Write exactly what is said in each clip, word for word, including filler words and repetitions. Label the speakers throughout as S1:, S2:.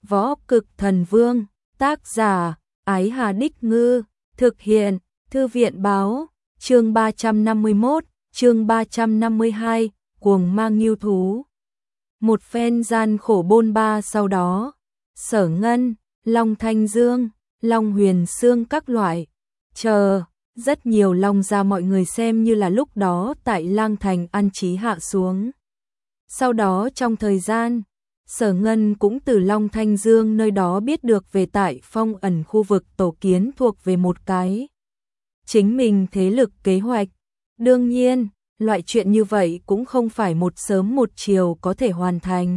S1: Võ Cực Thần Vương, tác giả, Ái Hà Đích Ngư, thực hiện, Thư viện Báo, chương ba trăm năm mươi mốt, chương ba trăm năm mươi hai, cuồng mang yêu thú. Một phen gian khổ bôn ba sau đó, Sở Ngân, Long Thanh Dương, Long Huyền Xương các loại, chờ, rất nhiều long gia mọi người xem như là lúc đó tại Lang Thành an trí hạ xuống. Sau đó trong thời gian, Sở Ngân cũng từ Long Thanh Dương nơi đó biết được về tại phong ẩn khu vực tổ kiến thuộc về một cái chính mình thế lực kế hoạch. Đương nhiên, loại chuyện như vậy cũng không phải một sớm một chiều có thể hoàn thành.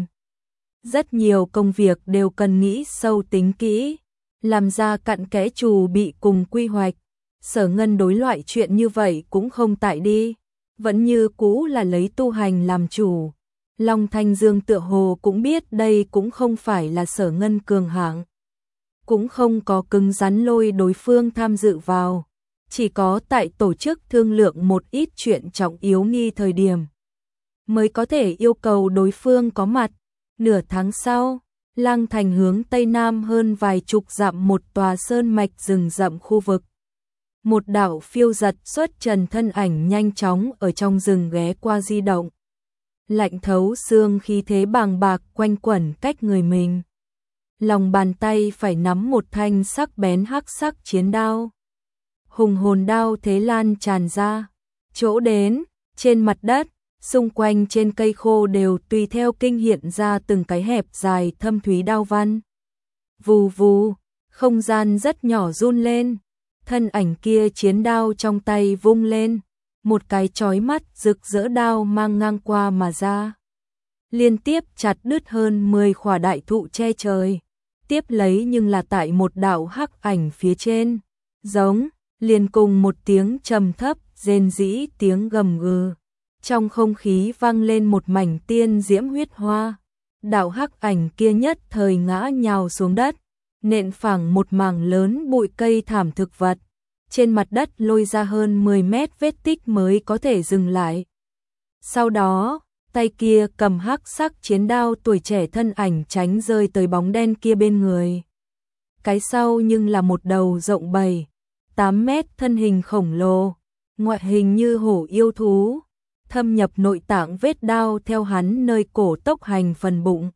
S1: Rất nhiều công việc đều cần nghĩ sâu tính kỹ, làm ra cặn kẽ trù bị cùng quy hoạch. Sở Ngân đối loại chuyện như vậy cũng không tại đi, vẫn như cũ là lấy tu hành làm chủ. Long Thanh Dương tựa hồ cũng biết đây cũng không phải là Sở Ngân cường hạng, cũng không có cứng rắn lôi đối phương tham dự vào, chỉ có tại tổ chức thương lượng một ít chuyện trọng yếu nghi thời điểm mới có thể yêu cầu đối phương có mặt. Nửa tháng sau, Lang Thành hướng tây nam hơn vài chục dặm một tòa sơn mạch rừng rậm khu vực. Một đạo phiêu giật xuất trần thân ảnh nhanh chóng ở trong rừng ghé qua di động. Lạnh thấu xương khí thế bàng bạc quanh quẩn cách người mình. Lòng bàn tay phải nắm một thanh sắc bén hắc sắc chiến đao. Hùng hồn đao thế lan tràn ra. Chỗ đến, trên mặt đất, xung quanh trên cây khô đều tùy theo kinh hiện ra từng cái hẹp dài thâm thúy đao văn. Vù vù, không gian rất nhỏ run lên. Thân ảnh kia chiến đao trong tay vung lên, một cái chói mắt rực rỡ đao mang ngang qua mà ra. Liên tiếp chặt đứt hơn mười khỏa đại thụ che trời, tiếp lấy nhưng là tại một đạo hắc ảnh phía trên, giống, liền cùng một tiếng trầm thấp, rên rĩ tiếng gầm gừ. Trong không khí vang lên một mảnh tiên diễm huyết hoa, đạo hắc ảnh kia nhất thời ngã nhào xuống đất, nện phẳng một mảng lớn bụi cây thảm thực vật. Trên mặt đất lôi ra hơn mười mét vết tích mới có thể dừng lại. Sau đó, tay kia cầm hắc sắc chiến đao tuổi trẻ thân ảnh tránh rơi tới bóng đen kia bên người. Cái sau nhưng là một đầu rộng bảy, tám mét thân hình khổng lồ, ngoại hình như hổ yêu thú, thâm nhập nội tạng vết đao theo hắn nơi cổ tốc hành phần bụng.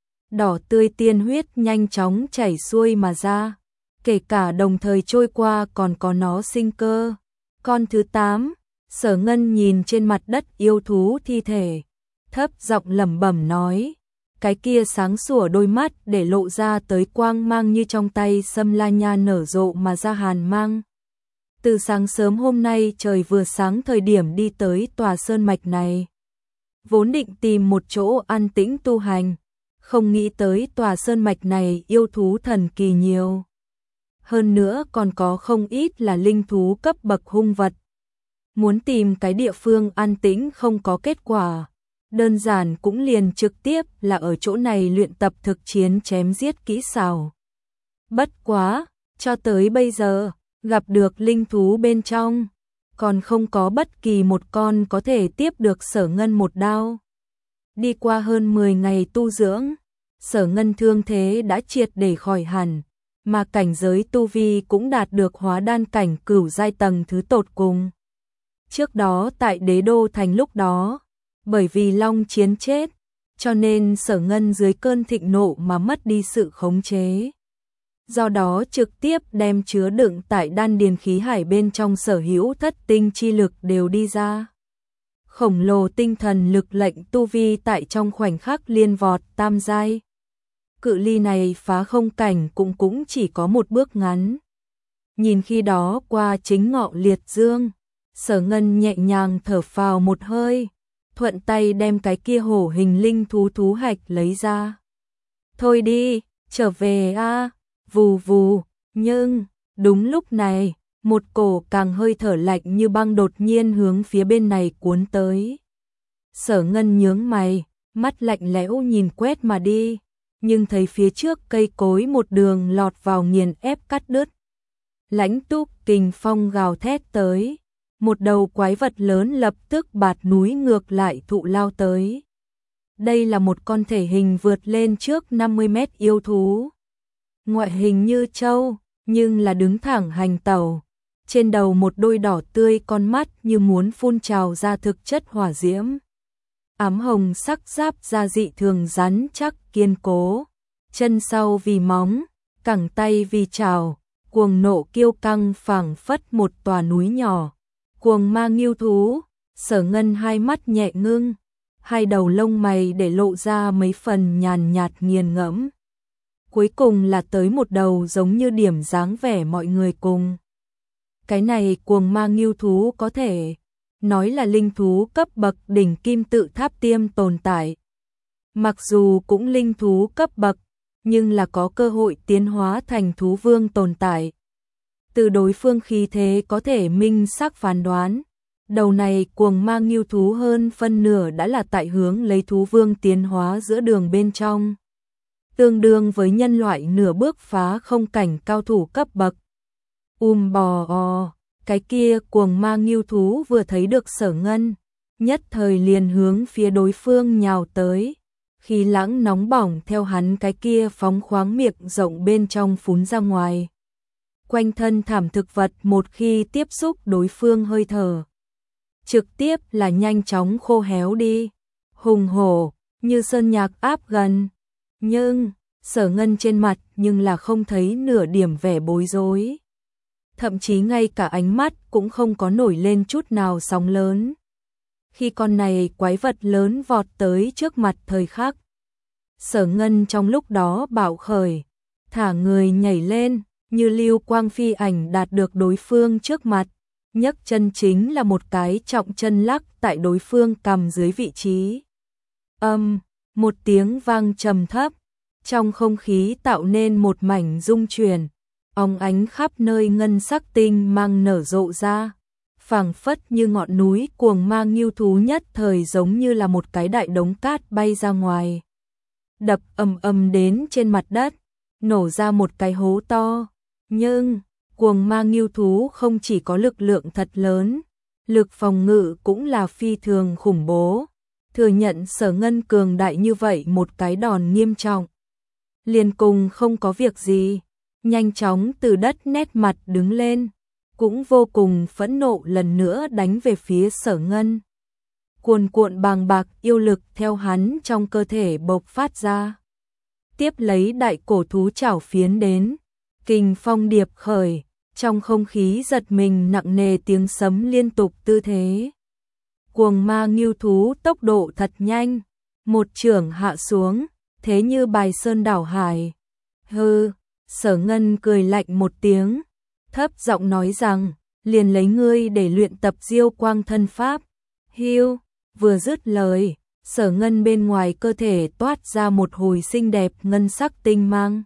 S1: Đỏ tươi tiên huyết nhanh chóng chảy xuôi mà ra. Kể cả đồng thời trôi qua còn có nó sinh cơ. Con thứ tám, Sở Ngân nhìn trên mặt đất yêu thú thi thể, thấp giọng lẩm bẩm nói, cái kia sáng sủa đôi mắt để lộ ra tới quang mang như trong tay sâm la nha nở rộ mà ra hàn mang. Từ sáng sớm hôm nay trời vừa sáng thời điểm đi tới tòa sơn mạch này, vốn định tìm một chỗ an tĩnh tu hành, không nghĩ tới tòa sơn mạch này yêu thú thần kỳ nhiều. Hơn nữa còn có không ít là linh thú cấp bậc hung vật. Muốn tìm cái địa phương an tĩnh không có kết quả, đơn giản cũng liền trực tiếp là ở chỗ này luyện tập thực chiến chém giết kỹ xảo. Bất quá, cho tới bây giờ, gặp được linh thú bên trong, còn không có bất kỳ một con có thể tiếp được Sở Ngân một đao. Đi qua hơn mười ngày tu dưỡng, Sở Ngân thương thế đã triệt để khỏi hẳn, mà cảnh giới tu vi cũng đạt được hóa đan cảnh cửu giai tầng thứ tột cùng. Trước đó tại Đế Đô Thành lúc đó, bởi vì Long Chiến chết, cho nên Sở Ngân dưới cơn thịnh nộ mà mất đi sự khống chế. Do đó trực tiếp đem chứa đựng tại đan điền khí hải bên trong sở hữu thất tinh chi lực đều đi ra. Khổng lồ tinh thần lực lệnh tu vi tại trong khoảnh khắc liên vọt tam giai. Cự ly này phá không cảnh cũng cũng chỉ có một bước ngắn. Nhìn khi đó qua chính ngọ liệt dương, Sở Ngân nhẹ nhàng thở phào một hơi, thuận tay đem cái kia hổ hình linh thú thú hạch lấy ra. Thôi đi, trở về a, vù vù, nhưng, đúng lúc này, một cổ càng hơi thở lạnh như băng đột nhiên hướng phía bên này cuốn tới. Sở Ngân nhướng mày, mắt lạnh lẽo nhìn quét mà đi. Nhưng thấy phía trước cây cối một đường lọt vào nghiền ép cắt đứt. Lãnh túc kình phong gào thét tới, một đầu quái vật lớn lập tức bạt núi ngược lại thụ lao tới. Đây là một con thể hình vượt lên trước năm mươi mét yêu thú. Ngoại hình như trâu, nhưng là đứng thẳng hành tẩu. Trên đầu một đôi đỏ tươi con mắt như muốn phun trào ra thực chất hỏa diễm. Ám hồng sắc giáp da dị thường rắn chắc kiên cố. Chân sau vì móng, cẳng tay vì trào, cuồng nộ kiêu căng phảng phất một tòa núi nhỏ. Cuồng ma ngưu thú, Sở Ngân hai mắt nhẹ ngưng, hai đầu lông mày để lộ ra mấy phần nhàn nhạt nghiền ngẫm. Cuối cùng là tới một đầu giống như điểm dáng vẻ mọi người cùng. Cái này cuồng ma ngưu thú có thể nói là linh thú cấp bậc đỉnh kim tự tháp tiêm tồn tại. Mặc dù cũng linh thú cấp bậc, nhưng là có cơ hội tiến hóa thành thú vương tồn tại. Từ đối phương khí thế có thể minh xác phán đoán, đầu này cuồng ma ngưu thú hơn phân nửa đã là tại hướng lấy thú vương tiến hóa giữa đường bên trong. Tương đương với nhân loại nửa bước phá không cảnh cao thủ cấp bậc. Um bò o, cái kia cuồng ma ngưu thú vừa thấy được Sở Ngân, nhất thời liền hướng phía đối phương nhào tới. Khí lãng nóng bỏng theo hắn cái kia phóng khoáng miệng rộng bên trong phún ra ngoài. Quanh thân thảm thực vật một khi tiếp xúc đối phương hơi thở, trực tiếp là nhanh chóng khô héo đi. Hùng hổ, như sơn nhạc áp gần. Nhưng, Sở Ngân trên mặt nhưng là không thấy nửa điểm vẻ bối rối. Thậm chí ngay cả ánh mắt cũng không có nổi lên chút nào sóng lớn. Khi con này quái vật lớn vọt tới trước mặt thời khắc, Sở Ngân trong lúc đó bạo khởi, thả người nhảy lên, như lưu quang phi ảnh đạt được đối phương trước mặt, nhấc chân chính là một cái trọng chân lắc tại đối phương cằm dưới vị trí. Âm, một tiếng vang trầm thấp, trong không khí tạo nên một mảnh rung chuyển, óng ánh khắp nơi ngân sắc tinh mang nở rộ ra. Phảng phất như ngọn núi cuồng ma ngưu thú nhất thời giống như là một cái đại đống cát bay ra ngoài. Đập ầm ầm đến trên mặt đất, nổ ra một cái hố to. Nhưng, cuồng ma ngưu thú không chỉ có lực lượng thật lớn, lực phòng ngự cũng là phi thường khủng bố. Thừa nhận Sở Ngân cường đại như vậy một cái đòn nghiêm trọng. Liền cùng không có việc gì, nhanh chóng từ đất nét mặt đứng lên. Cũng vô cùng phẫn nộ lần nữa đánh về phía Sở Ngân. Cuồn cuộn bàng bạc yêu lực theo hắn trong cơ thể bộc phát ra. Tiếp lấy đại cổ thú chảo phiến đến, kình phong điệp khởi, trong không khí giật mình nặng nề tiếng sấm liên tục tư thế. Cuồng ma ngưu thú tốc độ thật nhanh, một chưởng hạ xuống, thế như bài sơn đảo hải. Hừ, Sở Ngân cười lạnh một tiếng, thấp giọng nói rằng, liền lấy ngươi để luyện tập diêu quang thân pháp. Hiu, vừa dứt lời, Sở Ngân bên ngoài cơ thể toát ra một hồi xinh đẹp ngân sắc tinh mang.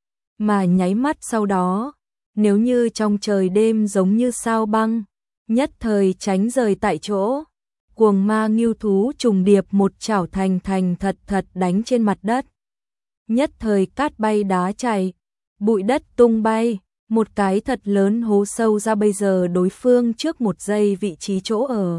S1: Mà nháy mắt sau đó, nếu như trong trời đêm giống như sao băng, nhất thời tránh rời tại chỗ. Cuồng ma ngưu thú trùng điệp một chảo thành thành thật thật đánh trên mặt đất. Nhất thời cát bay đá chảy, bụi đất tung bay. Một cái thật lớn hố sâu ra bây giờ đối phương trước một giây vị trí chỗ ở.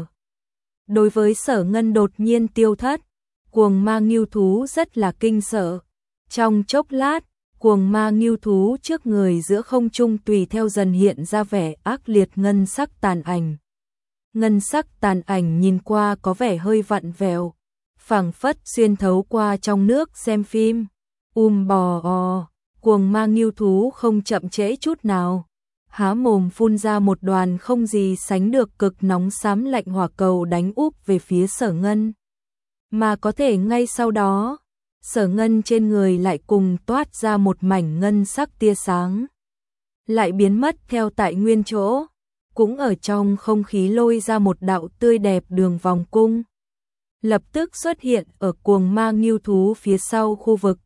S1: Đối với Sở Ngân đột nhiên tiêu thất, cuồng ma ngưu thú rất là kinh sợ. Trong chốc lát, cuồng ma ngưu thú trước người giữa không trung tùy theo dần hiện ra vẻ ác liệt ngân sắc tàn ảnh. Ngân sắc tàn ảnh nhìn qua có vẻ hơi vặn vẹo, phảng phất xuyên thấu qua trong nước xem phim. Um bò o. Cuồng ma ngưu thú không chậm trễ chút nào, há mồm phun ra một đoàn không gì sánh được cực nóng xám lạnh hỏa cầu đánh úp về phía Sở Ngân. Mà có thể ngay sau đó, Sở Ngân trên người lại cùng toát ra một mảnh ngân sắc tia sáng, lại biến mất theo tại nguyên chỗ, cũng ở trong không khí lôi ra một đạo tươi đẹp đường vòng cung, lập tức xuất hiện ở cuồng ma ngưu thú phía sau khu vực.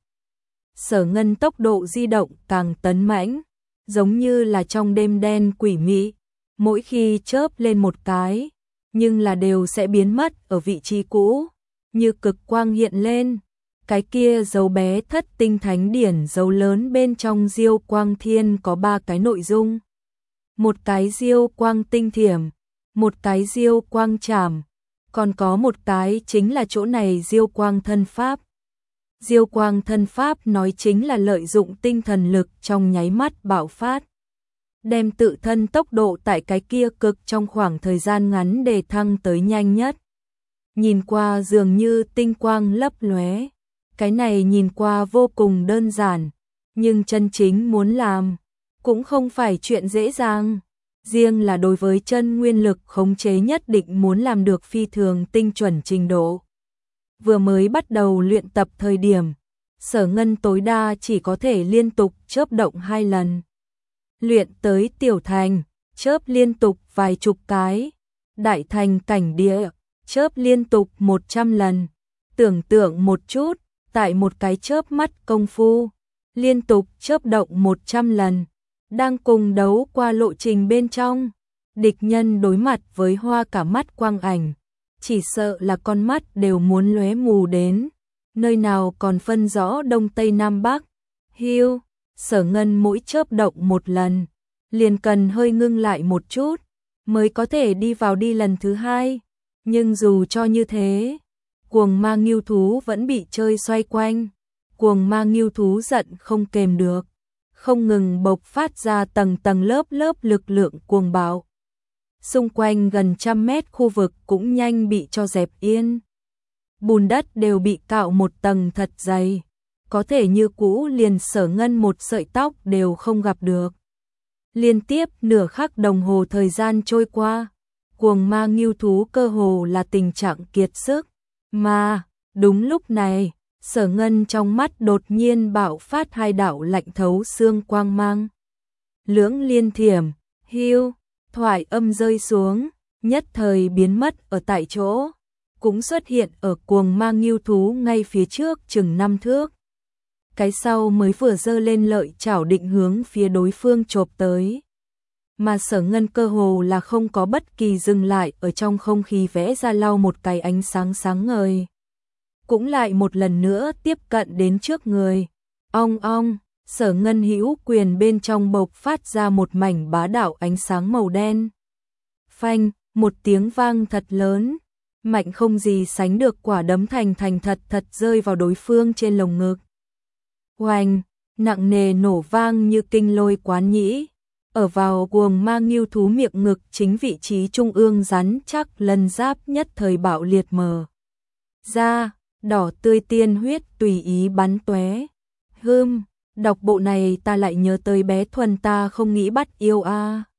S1: Sở Ngân tốc độ di động càng tấn mãnh, giống như là trong đêm đen quỷ mị, mỗi khi chớp lên một cái, nhưng là đều sẽ biến mất ở vị trí cũ, như cực quang hiện lên. Cái kia dấu bé thất tinh thánh điển dấu lớn bên trong diêu quang thiên có ba cái nội dung. Một cái diêu quang tinh thiểm, một cái diêu quang trảm, Còn có một cái chính là chỗ này Diêu Quang thân pháp. Diêu Quang thân pháp nói chính là lợi dụng tinh thần lực trong nháy mắt bạo phát, đem tự thân tốc độ tại cái kia cực trong khoảng thời gian ngắn đề thăng tới nhanh nhất. Nhìn qua dường như tinh quang lấp lóe, cái này nhìn qua vô cùng đơn giản, nhưng chân chính muốn làm cũng không phải chuyện dễ dàng. Riêng là đối với chân nguyên lực khống chế nhất định muốn làm được phi thường tinh chuẩn trình độ. Vừa mới bắt đầu luyện tập thời điểm, Sở Ngân tối đa chỉ có thể liên tục chớp động hai lần. Luyện tới tiểu thành, chớp liên tục vài chục cái, đại thành cảnh địa, chớp liên tục một trăm lần. Tưởng tượng một chút, tại một cái chớp mắt công phu, liên tục chớp động một trăm lần, đang cùng đấu qua lộ trình bên trong, địch nhân đối mặt với hoa cả mắt quang ảnh, chỉ sợ là con mắt đều muốn lóe mù đến, nơi nào còn phân rõ đông tây nam bắc. Hiu, Sở Ngân mỗi chớp động một lần, liền cần hơi ngưng lại một chút, mới có thể đi vào đi lần thứ hai. Nhưng dù cho như thế, cuồng ma ngưu thú vẫn bị chơi xoay quanh. Cuồng ma ngưu thú giận không kềm được, không ngừng bộc phát ra tầng tầng lớp lớp lực lượng cuồng bạo. Xung quanh gần trăm mét khu vực cũng nhanh bị cho dẹp yên. Bùn đất đều bị cạo một tầng thật dày, có thể như cũ liền Sở Ngân một sợi tóc đều không gặp được. Liên tiếp nửa khắc đồng hồ thời gian trôi qua, cuồng ma ngưu thú cơ hồ là tình trạng kiệt sức, mà đúng lúc này, Sở Ngân trong mắt đột nhiên bạo phát hai đạo lạnh thấu xương quang mang. Lưỡng liên thiểm, hiu, thoại âm rơi xuống, nhất thời biến mất ở tại chỗ, cũng xuất hiện ở cuồng ma ngưu thú ngay phía trước chừng năm thước. Cái sau mới vừa giơ lên lợi chảo định hướng phía đối phương chộp tới. Mà Sở Ngân cơ hồ là không có bất kỳ dừng lại, ở trong không khí vẽ ra lau một cái ánh sáng sáng ngời. Cũng lại một lần nữa tiếp cận đến trước người. Ong ong, Sở Ngân hữu quyền bên trong bộc phát ra một mảnh bá đạo ánh sáng màu đen. Phanh, một tiếng vang thật lớn, mạnh không gì sánh được, quả đấm thành thành thật thật rơi vào đối phương trên lồng ngực. Oanh, nặng nề nổ vang như kinh lôi quán nhĩ, ở vào cuồng ma ngưu thú miệng ngực chính vị trí trung ương rắn chắc lân giáp nhất thời bạo liệt mờ ra, đỏ tươi tiên huyết tùy ý bắn tóe. Hừm, đọc bộ này ta lại nhớ tới bé Thuần ta không nghĩ bắt yêu a. À.